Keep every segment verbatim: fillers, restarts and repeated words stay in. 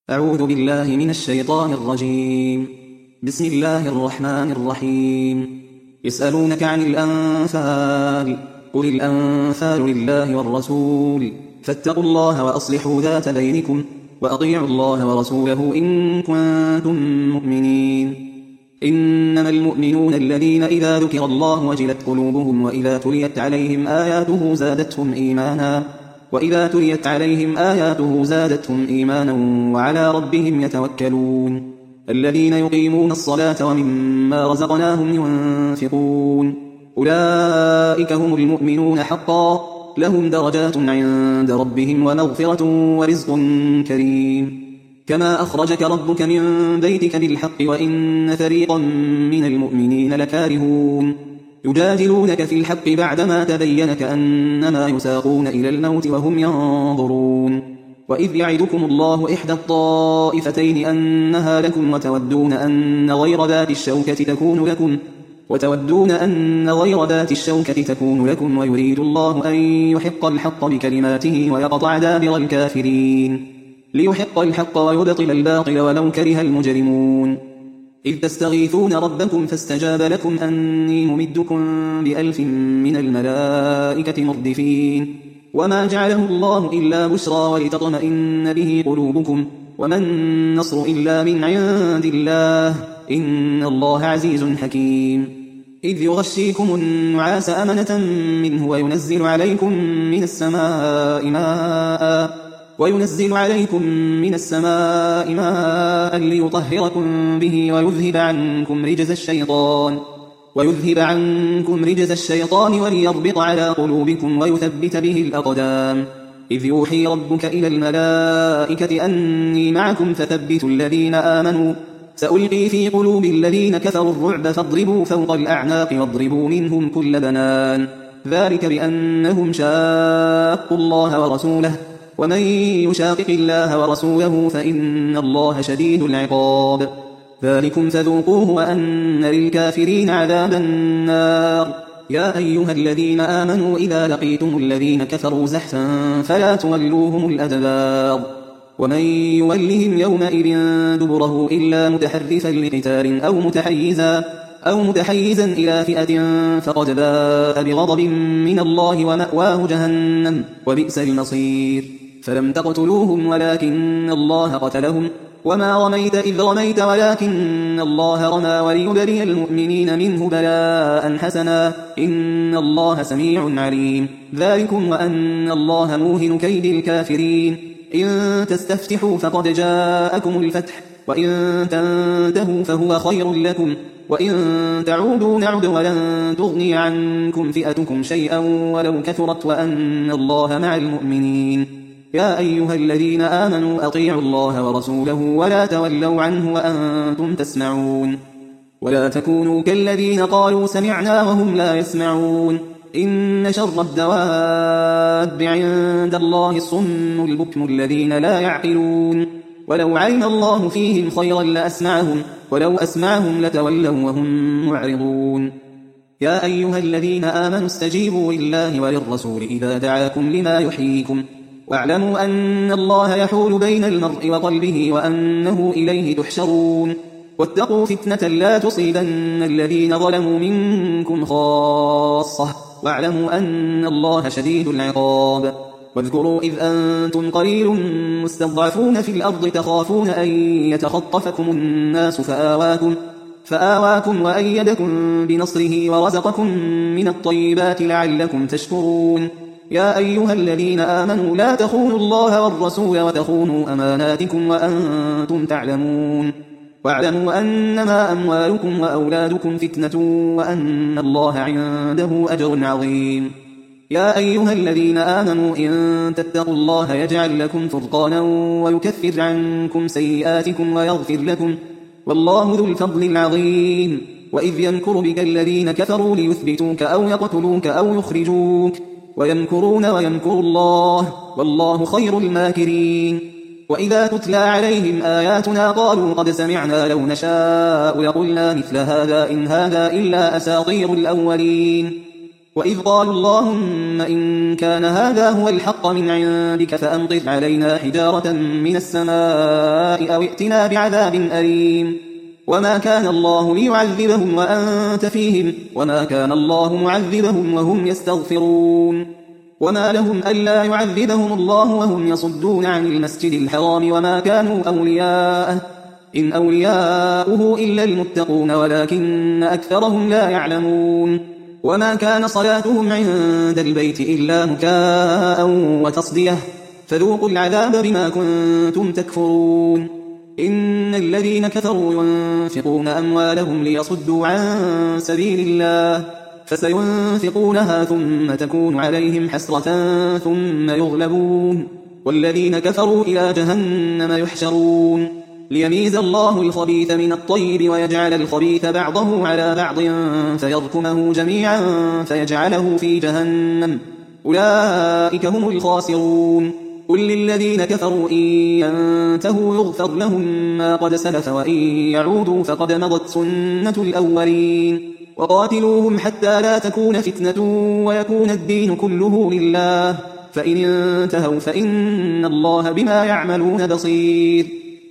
أعوذ بالله من الشيطان الرجيم. بسم الله الرحمن الرحيم. يسألونك عن الأنفال، قل الأنفال لله والرسول، فاتقوا الله وأصلحوا ذات بينكم، وأطيعوا الله ورسوله إن كنتم مؤمنين. إنما المؤمنون الذين إذا ذكر الله وجلت قلوبهم وإذا تليت عليهم آياته زادتهم إيمانا وإذا تليت عليهم آياته زادتهم إيمانا وعلى ربهم يتوكلون. الذين يقيمون الصلاة ومما رزقناهم ينفقون، أولئك هم المؤمنون حقا، لهم درجات عند ربهم ومغفرة ورزق كريم. كما أخرجك ربك من بيتك بالحق وإن فريقا من المؤمنين لكارهون، يجادلونك في الحق بعدما تبين كأنما يساقون إلى الموت وهم ينظرون. وإذ يعدكم الله إحدى الطائفتين أنها لكم وتودون أن غير ذات الشوكة تكون لكم وتودون أن غير ذات الشوكة تكون لكم ويريد الله أن يحق الحق بكلماته ويقطع دابر الكافرين، ليحق الحق ويبطل الباطل ولو كره المجرمون. إذ تستغيثون ربكم فاستجاب لكم أني ممدكم بألف من الملائكة مردفين، وما جعله الله إلا بشرى ولتطمئن به قلوبكم، وما النصر إلا من عند الله، إن الله عزيز حكيم. إذ يغشيكم النعاس أمنة منه وينزل عليكم من السماء ماء وينزل عليكم من السماء ماء ليطهركم به ويذهب عنكم رجز الشيطان ويذهب عنكم رجز الشيطان وليربط على قلوبكم ويثبت به الأقدام. إذ يوحي ربك إلى الملائكة أني معكم فثبتوا الذين آمنوا، سألقي في قلوب الذين كفروا الرعب فاضربوا فوق الأعناق واضربوا منهم كل بنان، ذلك بأنهم شاقوا الله ورسوله، ومن يشاقق الله ورسوله فإن الله شديد العقاب. ذلكم فذوقوه وأن للكافرين عذاب النار. يا أيها الذين آمنوا إذا لقيتم الذين كفروا زحفا فلا تولوهم الأدبار، ومن يولهم يومئذ دبره إلا متحرفا لقتال أو متحيزا أو متحيزا إلى فئة فقد باء بغضب من الله ومأواه جهنم وبئس المصير. فلم تقتلوهم ولكن الله قتلهم، وما رميت إذ رميت ولكن الله رمى وليبلي المؤمنين منه بلاء حسنا، إن الله سميع عليم. ذلكم وأن الله موهن كيد الكافرين. إن تستفتحوا فقد جاءكم الفتح، وإن تنتهوا فهو خير لكم، وإن تعودوا نعد ولن تغني عنكم فئتكم شيئا ولو كثرت وأن الله مع المؤمنين. يا أيها الذين آمنوا أطيعوا الله ورسوله ولا تولوا عنه وأنتم تسمعون، ولا تكونوا كالذين قالوا سمعنا وهم لا يسمعون. إن شر الدواب عند الله الصم البكم الذين لا يعقلون، ولو علم الله فيهم خيرا لأسمعهم ولو أسمعهم لتولوا وهم معرضون. يا أيها الذين آمنوا استجيبوا لله وللرسول إذا دعاكم لما يحييكم، واعلموا أن الله يحول بين المرء وقلبه وأنه إليه تحشرون. واتقوا فتنة لا تصيبن الذين ظلموا منكم خاصة، واعلموا أن الله شديد العقاب. واذكروا إذ أنتم قليل مستضعفون في الأرض تخافون أن يتخطفكم الناس فآواكم, فآواكم وأيدكم بنصره ورزقكم من الطيبات لعلكم تشكرون. يا أيها الذين آمنوا لا تخونوا الله والرسول وتخونوا أماناتكم وأنتم تعلمون، واعلموا أنما أموالكم وأولادكم فتنة وأن الله عنده أجر عظيم. يا أيها الذين آمنوا إن تتقوا الله يجعل لكم فرقانا ويكفر عنكم سيئاتكم ويغفر لكم، والله ذو الفضل العظيم. وإذ يمكر بك الذين كفروا ليثبتوك أو يقتلوك أو يخرجوك، ويمكرون ويمكر الله والله خير الماكرين. وإذا تتلى عليهم آياتنا قالوا قد سمعنا لو نشاء لقلنا مثل هذا إن هذا إلا أساطير الأولين. وإذ قالوا اللهم إن كان هذا هو الحق من عندك فأمطر علينا حجارة من السماء أو ائتنا بعذاب أليم وما كان الله ليعذبهم وأنت فيهم وما كان الله معذبهم وهم يستغفرون وما لهم ألا يعذبهم الله وهم يصدون عن المسجد الحرام وما كانوا أولياءه إن أولياؤه إلا المتقون ولكن أكثرهم لا يعلمون وما كان صلاتهم عند البيت إلا مكاء وتصدية فذوقوا العذاب بما كنتم تكفرون إن الذين كفروا ينفقون أموالهم ليصدوا عن سبيل الله فسينفقونها ثم تكون عليهم حسرة ثم يغلبون والذين كفروا إلى جهنم يحشرون ليميز الله الخبيث من الطيب ويجعل الخبيث بعضه على بعض فيركمه جميعا فيجعله في جهنم أولئك هم الخاسرون قل للذين كفروا إن ينتهوا يغفر لهم ما قد سلف وإن يعودوا فقد مضت سنة الأولين وقاتلوهم حتى لا تكون فتنة ويكون الدين كله لله فإن انتهوا فإن الله بما يعملون بصير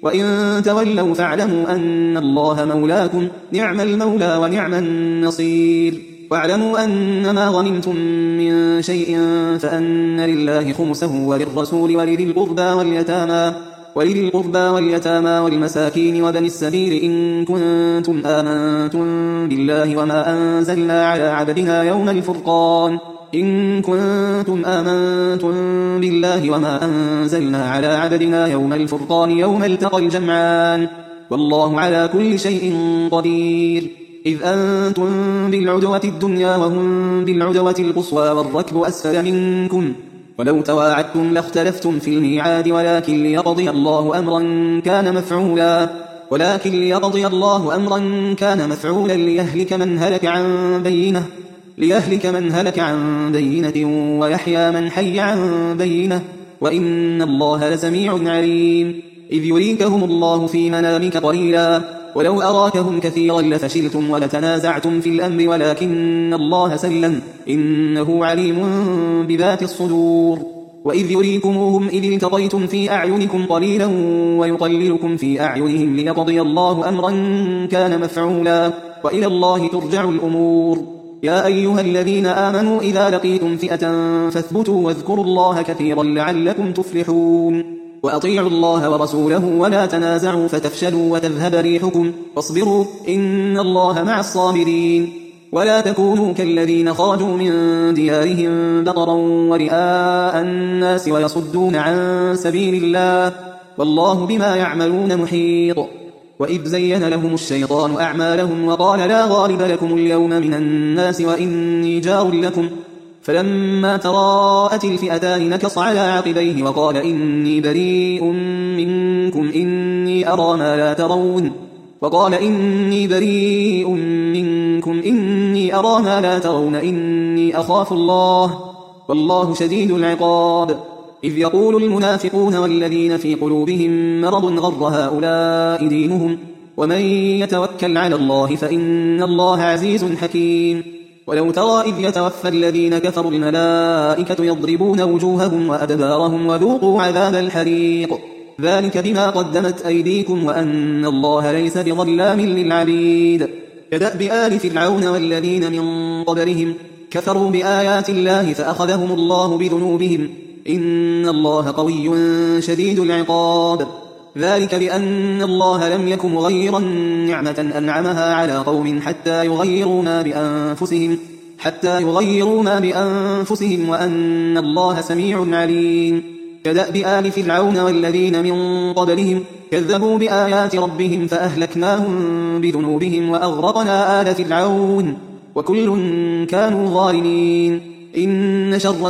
وإن تولوا فاعلموا أن الله مولاكم نعم المولى ونعم النصير واعلموا أن ما غنمتم من شيء فأن لله خمسه وللرسول ولذي القربى واليتامى ولذي القربى واليتامى والمساكين وبني السبيل إن كنتم آمنتم بالله وما أنزلنا على عبدنا يوم الفرقان إن كنتم آمنتم بالله وما أنزلنا على عبدنا يوم الفرقان يوم التقى الجمعان والله على كل شيء قدير إذ أنتم بالعدوة الدنيا وهم بالعدوة القصوى والركب أسفل منكم ولو تواعدتم لاختلفتم في الميعاد ولكن ليقضي الله أمرا كان مفعولا ولكن ليقضي الله أمرا كان مفعولا ليهلك من هلك عن بينه ليهلك من هلك عن بينة ويحيى من حي عن بينة وإن الله لسميع عليم إذ يريكهم الله في منامك قليلا ولو أراكهم كثيرا لفشلتم ولتنازعتم في الأمر ولكن الله سلم إنه عليم بذات الصدور وإذ يريكموهم إذ التقيتم في أعينكم قليلا ويقللكم في أعينهم ليقضي الله أمرا كان مفعولا وإلى الله ترجع الأمور يا أيها الذين آمنوا إذا لقيتم فئة فاثبتوا واذكروا الله كثيرا لعلكم تفلحون وأطيعوا الله ورسوله ولا تنازعوا فتفشلوا وتذهب ريحكم واصبروا إن الله مع الصابرين ولا تكونوا كالذين خرجوا من ديارهم بطرا ورئاء الناس ويصدون عن سبيل الله والله بما يعملون محيط وإذ زين لهم الشيطان أعمالهم وقال لا غالب لكم اليوم من الناس وإني جار لكم فلما تراءت الفئتان نكص على عقبيه وقال إني بريء منكم إني أرى ما لا ترون وقال إني بريء منكم إني أرى ما لا ترون إني أخاف الله والله شديد العقاب إذ يقول المنافقون والذين في قلوبهم مرض غر هؤلاء دينهم ومن يتوكل على الله فإن الله عزيز حكيم ولو ترى إذ يتوفى الذين كفروا الملائكة يضربون وجوههم وأدبارهم وذوقوا عذاب الحريق ذلك بما قدمت أيديكم وأن الله ليس بظلام للعبيد كدأب آل فرعون والذين من قبلهم كفروا بآيات الله فأخذهم الله بذنوبهم إن الله قوي شديد العقاب ذلك بأن الله لم يك مغيرا نعمة أنعمها على قوم حتى يغيروا ما بأنفسهم حتى يغيروا ما بأنفسهم وأن الله سميع عليم كدأب آل فرعون والذين من قبلهم كذبوا بآيات ربهم فأهلكناهم بذنوبهم وأغرقنا آل فرعون وكل كانوا ظالمين إن شر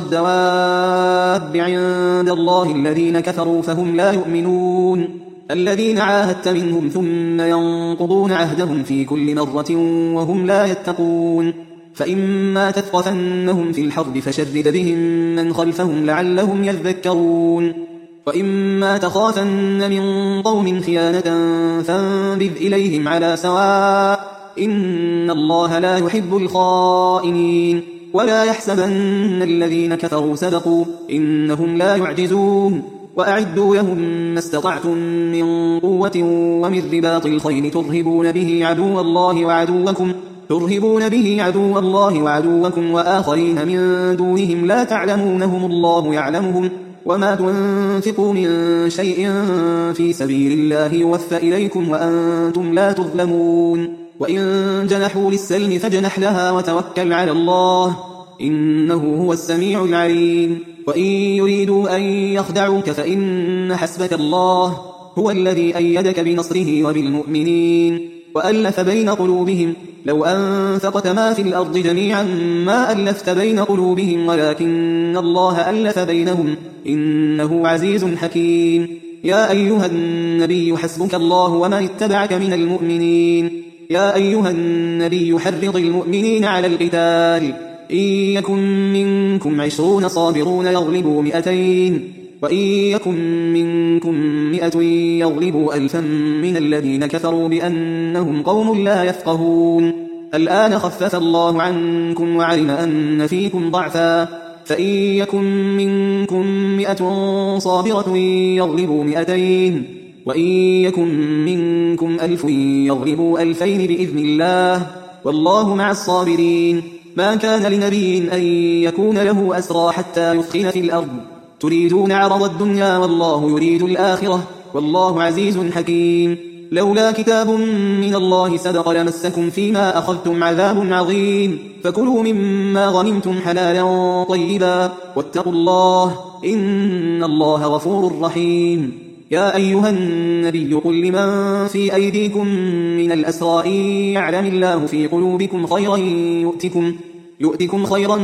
الدواب عند الله الذين كفروا فهم لا يؤمنون الذين عاهدت منهم ثم ينقضون عهدهم في كل مرة وهم لا يتقون فإما تثقفنهم في الحرب فشرد بهم من خلفهم لعلهم يذكرون وإما تخافن من قوم خيانة فانبذ إليهم على سواء إن الله لا يحب الخائنين ولا يحسبن الذين كفروا سبقوا إنهم لا يعجزون وأعدوا لهم ما استطعتم من قوة ومن رباط الخيل ترهبون به عدو الله وعدوكم ترهبون به عدو الله وعدوكم وآخرين من دونهم لا تعلمونهم الله يعلمهم وما تنفقوا من شيء في سبيل الله يوفى إليكم وأنتم لا تظلمون وإن جنحوا للسلم فاجنح لها وتوكل على الله إنه هو السميع العليم وإن يريدوا أن يخدعوك فإن حسبك الله هو الذي أيدك بنصره وبالمؤمنين وألف بين قلوبهم لو أنفقت ما في الأرض جميعا ما ألفت بين قلوبهم ولكن الله ألف بينهم إنه عزيز حكيم يا أيها النبي حسبك الله ومن اتبعك من المؤمنين يا أيها النبي حرض المؤمنين على القتال إن يكن منكم عشرون صابرون يغلبوا مئتين وإن يكن منكم مئة يغلبوا ألفا من الذين كفروا بأنهم قوم لا يفقهون الآن خفف الله عنكم وعلم أن فيكم ضعفا فإن يكن منكم مئة صابرة يغلبوا مئتين وإن يكن منكم ألف يغلبوا ألفين بإذن الله والله مع الصابرين ما كان لنبي أن يكون له أسرى حتى يثخن في الأرض تريدون عرض الدنيا والله يريد الآخرة والله عزيز حكيم لولا كتاب من الله سبق لمسكم فيما أخذتم عذاب عظيم فكلوا مما غنمتم حلالا طيبا واتقوا الله إن الله غفور رحيم يا أيها النبي قل لمن في أيديكم من الأسرى إن يعلم الله في قلوبكم خيرا يؤتكم يؤتكم خيرا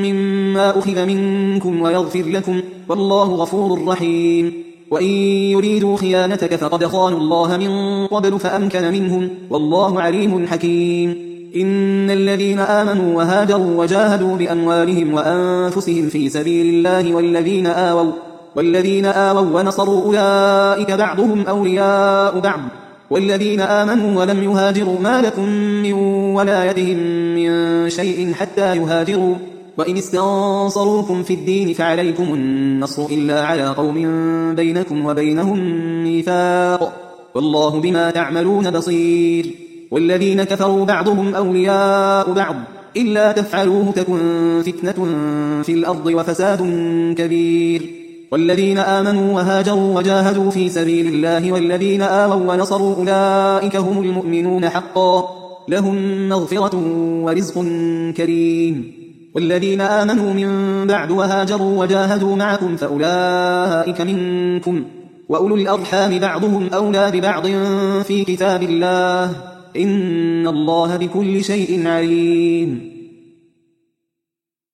مما أخذ منكم ويغفر لكم والله غفور رحيم وإن يريدوا خيانتك فقد خانوا الله من قبل فأمكن منهم والله عليم حكيم إن الذين آمنوا وهاجروا وجاهدوا بأموالهم وأنفسهم في سبيل الله والذين آووا والذين آووا ونصروا أولئك بعضهم أولياء بعض والذين آمنوا ولم يهاجروا ما لكم من ولايتهم من شيء حتى يهاجروا وإن استنصروكم في الدين فعليكم النصر إلا على قوم بينكم وبينهم ميثاق والله بما تعملون بصير والذين كفروا بعضهم أولياء بعض إلا تفعلوه تكن فتنة في الأرض وفساد كبير والذين آمنوا وهاجروا وجاهدوا في سبيل الله والذين آووا ونصروا أولئك هم المؤمنون حقا لهم مغفرة ورزق كريم والذين آمنوا من بعد وهاجروا وجاهدوا معكم فأولئك منكم وأولو الأرحام بعضهم أولى ببعض في كتاب الله إن الله بكل شيء عليم